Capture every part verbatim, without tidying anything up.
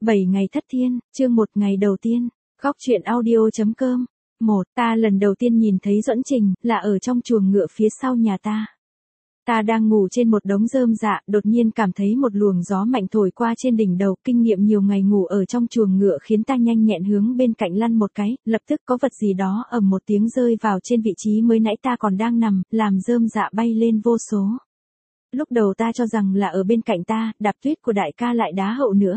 bảy ngày thất thiên, chương một ngày đầu tiên, góc truyện audio.com. một. Ta lần đầu tiên nhìn thấy Duẫn Trình, là ở trong chuồng ngựa phía sau nhà ta. Ta đang ngủ trên một đống rơm rạ, đột nhiên cảm thấy một luồng gió mạnh thổi qua trên đỉnh đầu. Kinh nghiệm nhiều ngày ngủ ở trong chuồng ngựa khiến ta nhanh nhẹn hướng bên cạnh lăn một cái, lập tức có vật gì đó ầm một tiếng rơi vào trên vị trí mới nãy ta còn đang nằm, làm rơm rạ bay lên vô số. Lúc đầu ta cho rằng là ở bên cạnh ta, Đạp Tuyết của đại ca lại đá hậu nữa.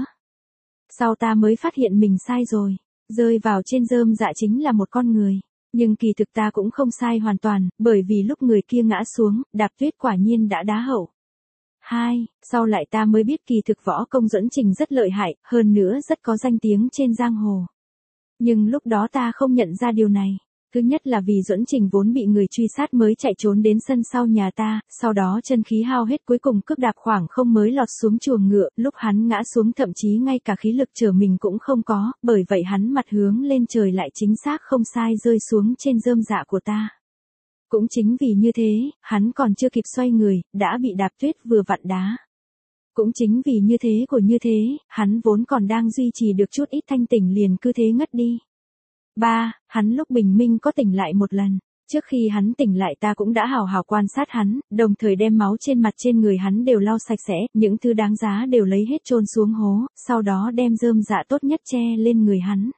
Sau ta mới phát hiện mình sai rồi, rơi vào trên rơm rạ chính là một con người. Nhưng kỳ thực ta cũng không sai hoàn toàn, bởi vì lúc người kia ngã xuống, Đạp Tuyết quả nhiên đã đá hậu. hai. Sau lại ta mới biết kỳ thực võ công Duẫn Trình rất lợi hại, hơn nữa rất có danh tiếng trên giang hồ. Nhưng lúc đó ta không nhận ra điều này. Thứ nhất là vì Duẫn Trình vốn bị người truy sát mới chạy trốn đến sân sau nhà ta, sau đó chân khí hao hết cuối cùng cước đạp khoảng không mới lọt xuống chuồng ngựa, lúc hắn ngã xuống thậm chí ngay cả khí lực chở mình cũng không có, bởi vậy hắn mặt hướng lên trời lại chính xác không sai rơi xuống trên rơm rạ của ta. Cũng chính vì như thế, hắn còn chưa kịp xoay người, đã bị Đạp Tuyết vừa vặn đá. Cũng chính vì như thế của như thế, hắn vốn còn đang duy trì được chút ít thanh tỉnh liền cứ thế ngất đi. ba. Hắn lúc bình minh có tỉnh lại một lần. Trước khi hắn tỉnh lại ta cũng đã hào hào quan sát hắn, đồng thời đem máu trên mặt trên người hắn đều lau sạch sẽ, những thứ đáng giá đều lấy hết chôn xuống hố, sau đó đem rơm rạ tốt nhất che lên người hắn.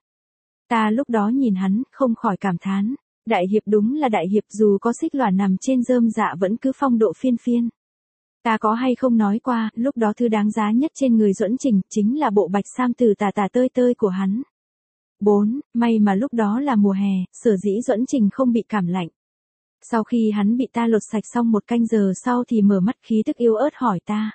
Ta lúc đó nhìn hắn, không khỏi cảm thán. Đại hiệp đúng là đại hiệp, dù có xích lỏa nằm trên rơm rạ vẫn cứ phong độ phiên phiên. Ta có hay không nói qua, lúc đó thứ đáng giá nhất trên người Duẫn Trình, chính là bộ bạch sam từ tà tà tơi tơi của hắn. bốn. May mà lúc đó là mùa hè, sở dĩ Duẫn Trình không bị cảm lạnh. Sau khi hắn bị ta lột sạch xong một canh giờ sau thì mở mắt khí tức yếu ớt hỏi ta.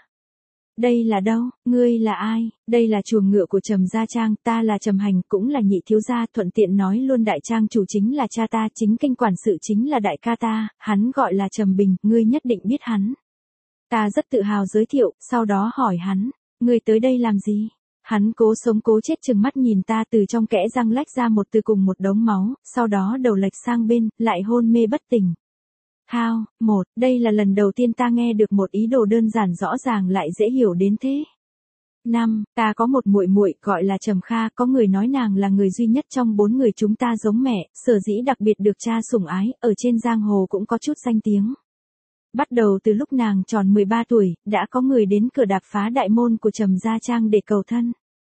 Đây là đâu, ngươi là ai? Đây là chuồng ngựa của Trầm Gia Trang, ta là Trầm Hành, cũng là nhị thiếu gia, thuận tiện nói luôn đại trang chủ chính là cha ta, chính kinh quản sự chính là đại ca ta, hắn gọi là Trầm Bình, ngươi nhất định biết hắn. Ta rất tự hào giới thiệu, sau đó hỏi hắn, ngươi tới đây làm gì? Hắn cố sống cố chết chừng mắt nhìn ta, từ trong kẽ răng lách ra một từ cùng một đống máu, sau đó đầu lệch sang bên, lại hôn mê bất tỉnh. Hao, một, đây là lần đầu tiên ta nghe được một ý đồ đơn giản rõ ràng lại dễ hiểu đến thế. năm, ta có một muội muội gọi là Trầm Kha, có người nói nàng là người duy nhất trong bốn người chúng ta giống mẹ, sở dĩ đặc biệt được cha sủng ái, ở trên giang hồ cũng có chút danh tiếng. Bắt đầu từ lúc nàng tròn mười ba tuổi, đã có người đến cửa đạp phá đại môn của Trầm Gia Trang để cầu thân.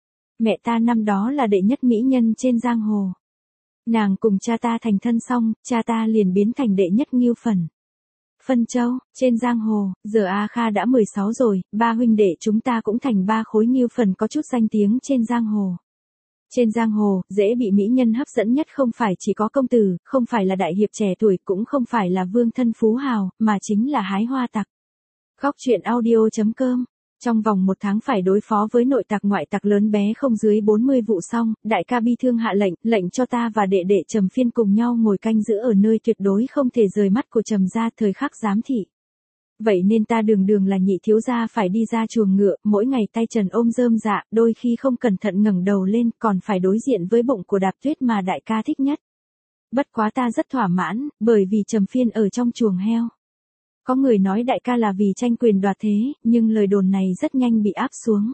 Mẹ ta năm đó là đệ nhất mỹ nhân trên giang hồ. Nàng cùng cha ta thành thân xong, cha ta liền biến thành đệ nhất Ngưu Phần. Phân Châu, trên giang hồ, giờ A Kha đã mười sáu rồi, ba huynh đệ chúng ta cũng thành ba khối Ngưu Phần có chút danh tiếng trên giang hồ. Trên giang hồ, dễ bị mỹ nhân hấp dẫn nhất không phải chỉ có công tử, không phải là đại hiệp trẻ tuổi, cũng không phải là vương thân phú hào, mà chính là hái hoa tặc. Góc truyện audio.com. Trong vòng một tháng phải đối phó với nội tặc ngoại tặc lớn bé không dưới bốn mươi vụ xong, đại ca bi thương hạ lệnh, lệnh cho ta và đệ đệ Trầm Phiên cùng nhau ngồi canh giữ ở nơi tuyệt đối không thể rời mắt của Trầm gia thời khắc giám thị. Vậy nên ta đường đường là nhị thiếu gia phải đi ra chuồng ngựa, mỗi ngày tay trần ôm rơm rạ, đôi khi không cẩn thận ngẩng đầu lên, còn phải đối diện với bụng của Đạp Tuyết mà đại ca thích nhất. Bất quá ta rất thỏa mãn, bởi vì Trầm Phiên ở trong chuồng heo. Có người nói đại ca là vì tranh quyền đoạt thế, nhưng lời đồn này rất nhanh bị áp xuống.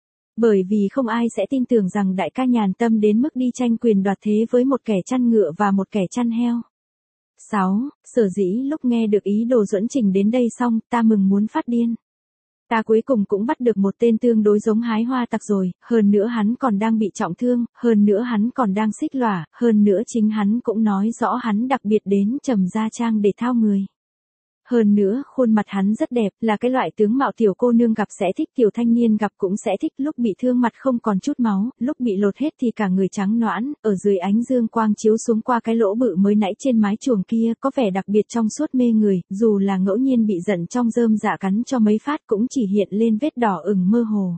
Bởi vì không ai sẽ tin tưởng rằng đại ca nhàn tâm đến mức đi tranh quyền đoạt thế với một kẻ chăn ngựa và một kẻ chăn heo. sáu. Sở dĩ lúc nghe được ý đồ Duẫn Trình đến đây xong, ta mừng muốn phát điên. Ta cuối cùng cũng bắt được một tên tương đối giống hái hoa tặc rồi, hơn nữa hắn còn đang bị trọng thương, hơn nữa hắn còn đang xích lỏa, hơn nữa chính hắn cũng nói rõ hắn đặc biệt đến Trầm Gia Trang để thao người. Hơn nữa, khuôn mặt hắn rất đẹp, là cái loại tướng mạo tiểu cô nương gặp sẽ thích, tiểu thanh niên gặp cũng sẽ thích, lúc bị thương mặt không còn chút máu, lúc bị lột hết thì cả người trắng nõn, ở dưới ánh dương quang chiếu xuống qua cái lỗ bự mới nãy trên mái chuồng kia, có vẻ đặc biệt trong suốt mê người, dù là ngẫu nhiên bị giận trong rơm rạ cắn cho mấy phát cũng chỉ hiện lên vết đỏ ửng mơ hồ.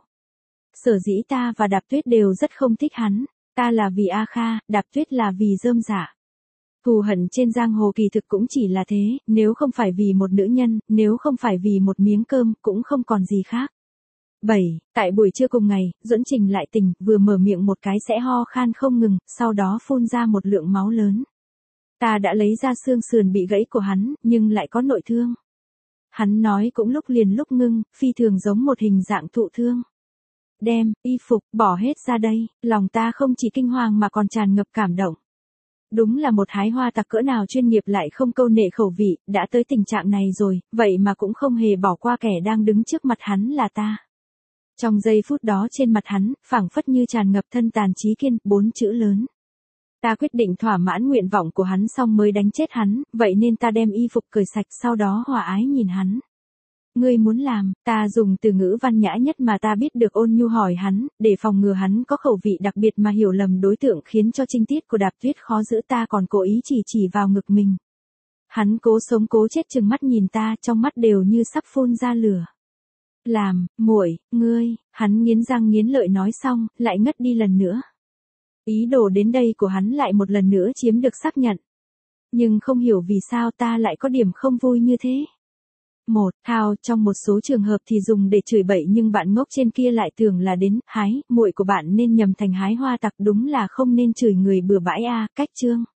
Sở dĩ ta và Đạp Tuyết đều rất không thích hắn, ta là vì A Kha, Đạp Tuyết là vì rơm rạ. Thù hận trên giang hồ kỳ thực cũng chỉ là thế, nếu không phải vì một nữ nhân, nếu không phải vì một miếng cơm, cũng không còn gì khác. bảy. Tại buổi trưa cùng ngày, Duẫn Trình lại tỉnh, vừa mở miệng một cái sẽ ho khan không ngừng, sau đó phun ra một lượng máu lớn. Ta đã lấy ra xương sườn bị gãy của hắn, nhưng lại có nội thương. Hắn nói cũng lúc liền lúc ngưng, phi thường giống một hình dạng thụ thương. đem, y phục, bỏ hết ra đây, lòng ta không chỉ kinh hoàng mà còn tràn ngập cảm động. Đúng là một hái hoa tặc cỡ nào chuyên nghiệp lại không câu nệ khẩu vị, đã tới tình trạng này rồi, vậy mà cũng không hề bỏ qua kẻ đang đứng trước mặt hắn là ta. Trong giây phút đó trên mặt hắn, phảng phất như tràn ngập thân tàn trí kiên, bốn chữ lớn. Ta quyết định thỏa mãn nguyện vọng của hắn xong mới đánh chết hắn, vậy nên ta đem y phục cởi sạch sau đó hòa ái nhìn hắn. Ngươi muốn làm, ta dùng từ ngữ văn nhã nhất mà ta biết được ôn nhu hỏi hắn, để phòng ngừa hắn có khẩu vị đặc biệt mà hiểu lầm đối tượng khiến cho trinh tiết của Đạp Tuyết khó giữ, ta còn cố ý chỉ chỉ vào ngực mình. Hắn cố sống cố chết trừng mắt nhìn ta, trong mắt đều như sắp phun ra lửa. Làm, muội, ngươi, hắn nghiến răng nghiến lợi nói xong, lại ngất đi lần nữa. Ý đồ đến đây của hắn lại một lần nữa chiếm được xác nhận. Nhưng không hiểu vì sao ta lại có điểm không vui như thế. Một, thao, trong một số trường hợp thì dùng để chửi bậy nhưng bạn ngốc trên kia lại tưởng là đến, hái, muội của bạn nên nhầm thành hái hoa tặc, đúng là không nên chửi người bừa bãi a, cách chương.